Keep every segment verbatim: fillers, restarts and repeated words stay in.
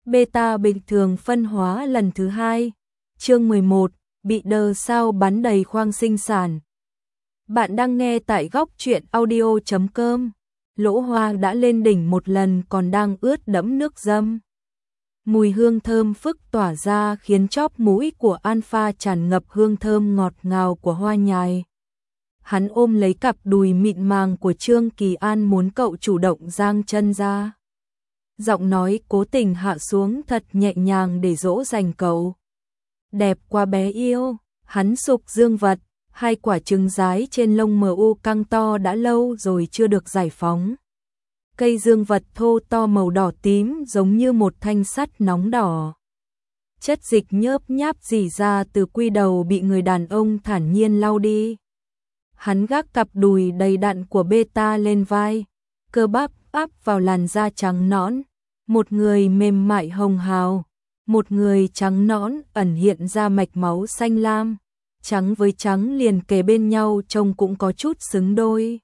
Beta bình thường phân hóa lần thứ hai. Chương mười một, bị đờ sao bắn đầy khoang sinh sản. Bạn đang nghe tại góc truyện audio chấm com. Lỗ Hoa đã lên đỉnh một lần còn đang ướt đẫm nước dâm. Mùi hương thơm phức tỏa ra khiến chóp mũi của Alpha tràn ngập hương thơm ngọt ngào của hoa nhài. Hắn ôm lấy cặp đùi mịn màng của Trương Kỳ An muốn cậu chủ động giang chân ra. Giọng nói cố tình hạ xuống thật nhẹ nhàng để dỗ dành cậu. Đẹp quá bé yêu, hắn sục dương vật, hai quả trứng rái trên lông mờ u căng to đã lâu rồi chưa được giải phóng. Cây dương vật thô to màu đỏ tím giống như một thanh sắt nóng đỏ. Chất dịch nhớp nháp rỉ ra từ quy đầu bị người đàn ông thản nhiên lau đi. Hắn gác cặp đùi đầy đặn của Beta lên vai, cơ bắp áp vào làn da trắng nõn, một người mềm mại hồng hào, một người trắng nõn ẩn hiện ra mạch máu xanh lam, trắng với trắng liền kề bên nhau trông cũng có chút xứng đôi.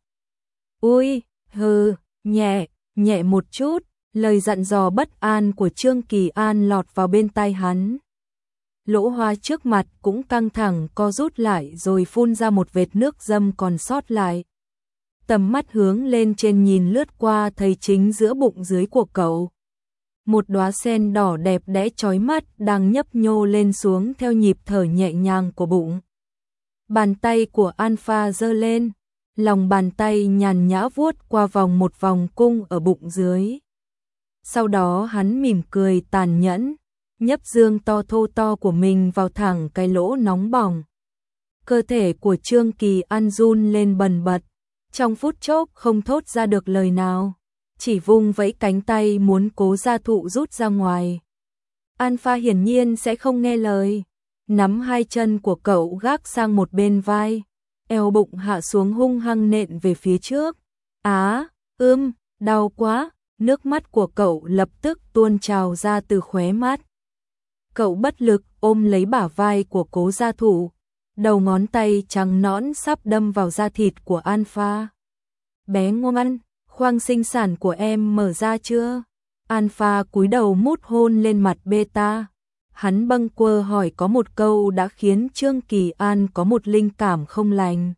Ui, hừ, nhẹ, nhẹ một chút, lời dặn dò bất an của Trương Kỳ An lọt vào bên tai hắn. Lỗ Hoa trước mặt cũng căng thẳng co rút lại rồi phun ra một vệt nước dâm còn sót lại. Tầm mắt hướng lên trên nhìn lướt qua thấy chính giữa bụng dưới của cậu. Một đóa sen đỏ đẹp đẽ chói mắt đang nhấp nhô lên xuống theo nhịp thở nhẹ nhàng của bụng. Bàn tay của Alpha giơ lên, lòng bàn tay nhàn nhã vuốt qua vòng một vòng cung ở bụng dưới. Sau đó hắn mỉm cười tàn nhẫn, nhấp dương to thô to của mình vào thẳng cái lỗ nóng bỏng. Cơ thể của Trương Kỳ An run lên bần bật, trong phút chốc không thốt ra được lời nào, chỉ vung vẫy cánh tay muốn cố gia thụ rút ra ngoài. Alpha hiển nhiên sẽ không nghe lời, nắm hai chân của cậu gác sang một bên vai, eo bụng hạ xuống hung hăng nện về phía trước. Á, ưm, đau quá, nước mắt của cậu lập tức tuôn trào ra từ khóe mắt. Cậu bất lực ôm lấy bả vai của cố gia thụ, đầu ngón tay trắng nõn sắp đâm vào da thịt của Alpha. Bé ngoan, khoang sinh sản của em mở ra chưa? Alpha cúi đầu mút hôn lên mặt Beta. Hắn bâng quơ hỏi có một câu đã khiến Trương Kỳ An có một linh cảm không lành.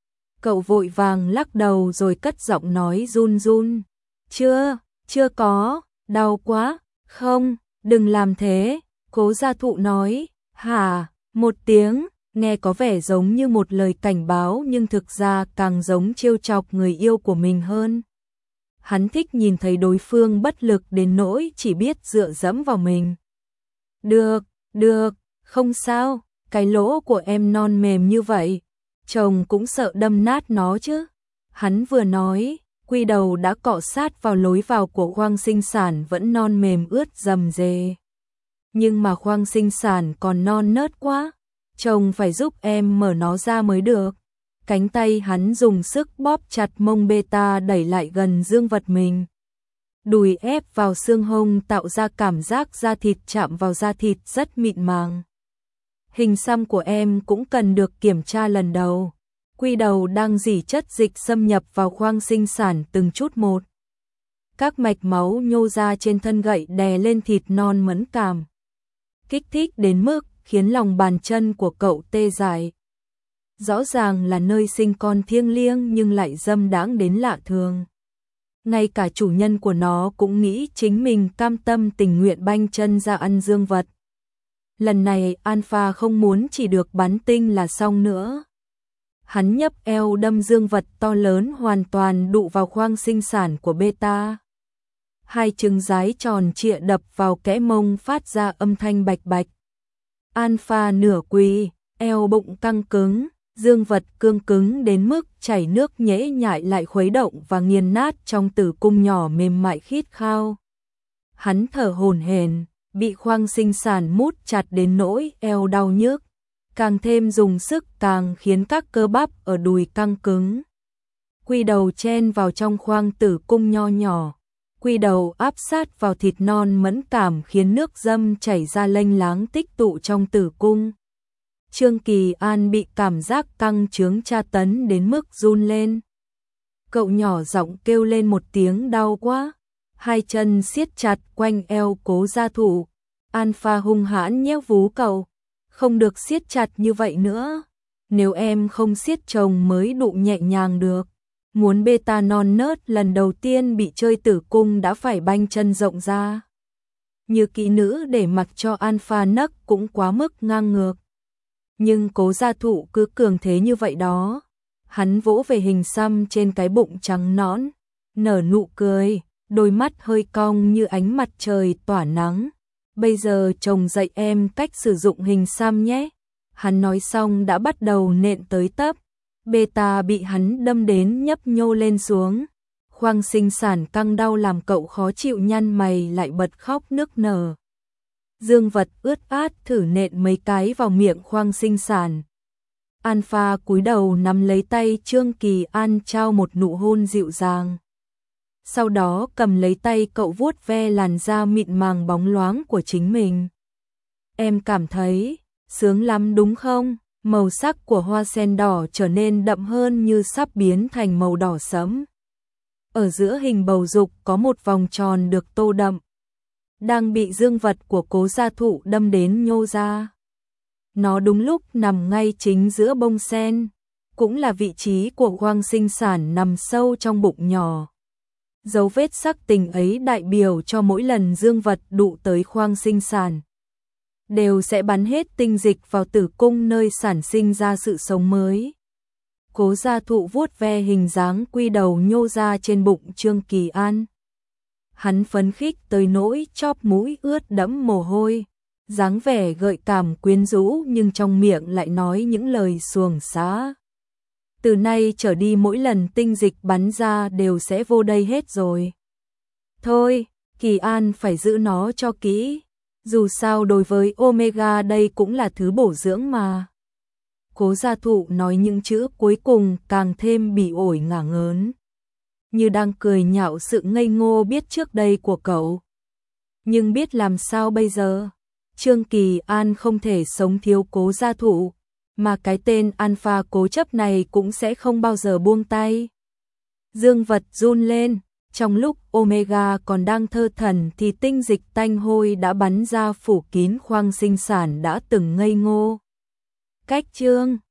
Cậu vội vàng lắc đầu rồi cất giọng nói run run. Chưa, chưa có, đau quá, không, đừng làm thế. Cố gia thụ nói, hả, một tiếng, nghe có vẻ giống như một lời cảnh báo nhưng thực ra càng giống trêu chọc người yêu của mình hơn. Hắn thích nhìn thấy đối phương bất lực đến nỗi chỉ biết dựa dẫm vào mình. Được, được, không sao, cái lỗ của em non mềm như vậy, chồng cũng sợ đâm nát nó chứ. Hắn vừa nói, quy đầu đã cọ sát vào lối vào của khoang sinh sản vẫn non mềm ướt rầm rề. Nhưng mà khoang sinh sản còn non nớt quá, chồng phải giúp em mở nó ra mới được. Cánh tay hắn dùng sức bóp chặt mông Beta đẩy lại gần dương vật mình. Đùi ép vào xương hông tạo ra cảm giác da thịt chạm vào da thịt rất mịn màng. Hình xăm của em cũng cần được kiểm tra lần đầu. Quy đầu đang dỉ chất dịch xâm nhập vào khoang sinh sản từng chút một. Các mạch máu nhô ra trên thân gậy đè lên thịt non mẫn cảm, kích thích đến mức khiến lòng bàn chân của cậu tê dại. Rõ ràng là nơi sinh con thiêng liêng nhưng lại dâm đãng đến lạ thường. Ngay cả chủ nhân của nó cũng nghĩ chính mình cam tâm tình nguyện banh chân ra ăn dương vật. Lần này Alpha không muốn chỉ được bắn tinh là xong nữa. Hắn nhấp eo đâm dương vật to lớn hoàn toàn đụ vào khoang sinh sản của Beta. Hai trứng rái tròn trịa đập vào kẽ mông phát ra âm thanh bạch bạch. Alpha nửa quỳ, eo bụng căng cứng, dương vật cương cứng đến mức chảy nước nhễ nhại lại khuấy động và nghiền nát trong tử cung nhỏ mềm mại khít khao. Hắn thở hổn hển, bị khoang sinh sản mút chặt đến nỗi eo đau nhức, càng thêm dùng sức càng khiến các cơ bắp ở đùi căng cứng. Quy đầu chen vào trong khoang tử cung nho nhỏ. Quy đầu áp sát vào thịt non mẫn cảm khiến nước dâm chảy ra lênh láng tích tụ trong tử cung. Trương Kỳ An bị cảm giác căng chướng tra tấn đến mức run lên. Cậu nhỏ giọng kêu lên một tiếng đau quá. hai chân siết chặt quanh eo Cố Gia Thụ. Alpha hung hãn nhéo vú cậu, không được siết chặt như vậy nữa. Nếu em không siết chồng mới đụng nhẹ nhàng được. Muốn beta non nớt lần đầu tiên bị chơi tử cung đã phải banh chân rộng ra. Như kỹ nữ để mặc cho Alpha nấc cũng quá mức ngang ngược. Nhưng Cố Gia Thụ cứ cường thế như vậy đó. Hắn vỗ về hình xăm trên cái bụng trắng nõn, nở nụ cười, đôi mắt hơi cong như ánh mặt trời tỏa nắng. Bây giờ chồng dạy em cách sử dụng hình xăm nhé. Hắn nói xong đã bắt đầu nện tới tấp. Beta bị hắn đâm đến nhấp nhô lên xuống. Khoang sinh sản căng đau làm cậu khó chịu nhăn mày lại bật khóc nức nở. Dương vật ướt át thử nện mấy cái vào miệng khoang sinh sản. Alpha cúi đầu nắm lấy tay Trương Kỳ An trao một nụ hôn dịu dàng. Sau đó cầm lấy tay cậu vuốt ve làn da mịn màng bóng loáng của chính mình. Em cảm thấy sướng lắm đúng không? Màu sắc của hoa sen đỏ trở nên đậm hơn như sắp biến thành màu đỏ sẫm. Ở giữa hình bầu dục có một vòng tròn được tô đậm, đang bị dương vật của Cố Gia Thụ đâm đến nhô ra. Nó đúng lúc nằm ngay chính giữa bông sen, cũng là vị trí của khoang sinh sản nằm sâu trong bụng nhỏ. Dấu vết sắc tình ấy đại biểu cho mỗi lần dương vật đụng tới khoang sinh sản, đều sẽ bắn hết tinh dịch vào tử cung nơi sản sinh ra sự sống mới. Cố Gia Thụ vuốt ve hình dáng quy đầu nhô ra trên bụng Trương Kỳ An. Hắn phấn khích tới nỗi chóp mũi ướt đẫm mồ hôi, dáng vẻ gợi cảm quyến rũ nhưng trong miệng lại nói những lời xuồng xá. Từ nay trở đi mỗi lần tinh dịch bắn ra đều sẽ vô đây hết rồi. Thôi, Kỳ An phải giữ nó cho kỹ. Dù sao đối với Omega đây cũng là thứ bổ dưỡng mà. Cố Gia Thụ nói những chữ cuối cùng càng thêm bị ổi ngả ngớn, như đang cười nhạo sự ngây ngô biết trước đây của cậu. Nhưng biết làm sao bây giờ? Trương Kỳ An không thể sống thiếu Cố Gia Thụ, mà cái tên Alpha cố chấp này cũng sẽ không bao giờ buông tay. Dương vật run lên, trong lúc Omega còn đang thơ thẩn thì tinh dịch tanh hôi đã bắn ra phủ kín khoang sinh sản đã từng ngây ngô. Cách chương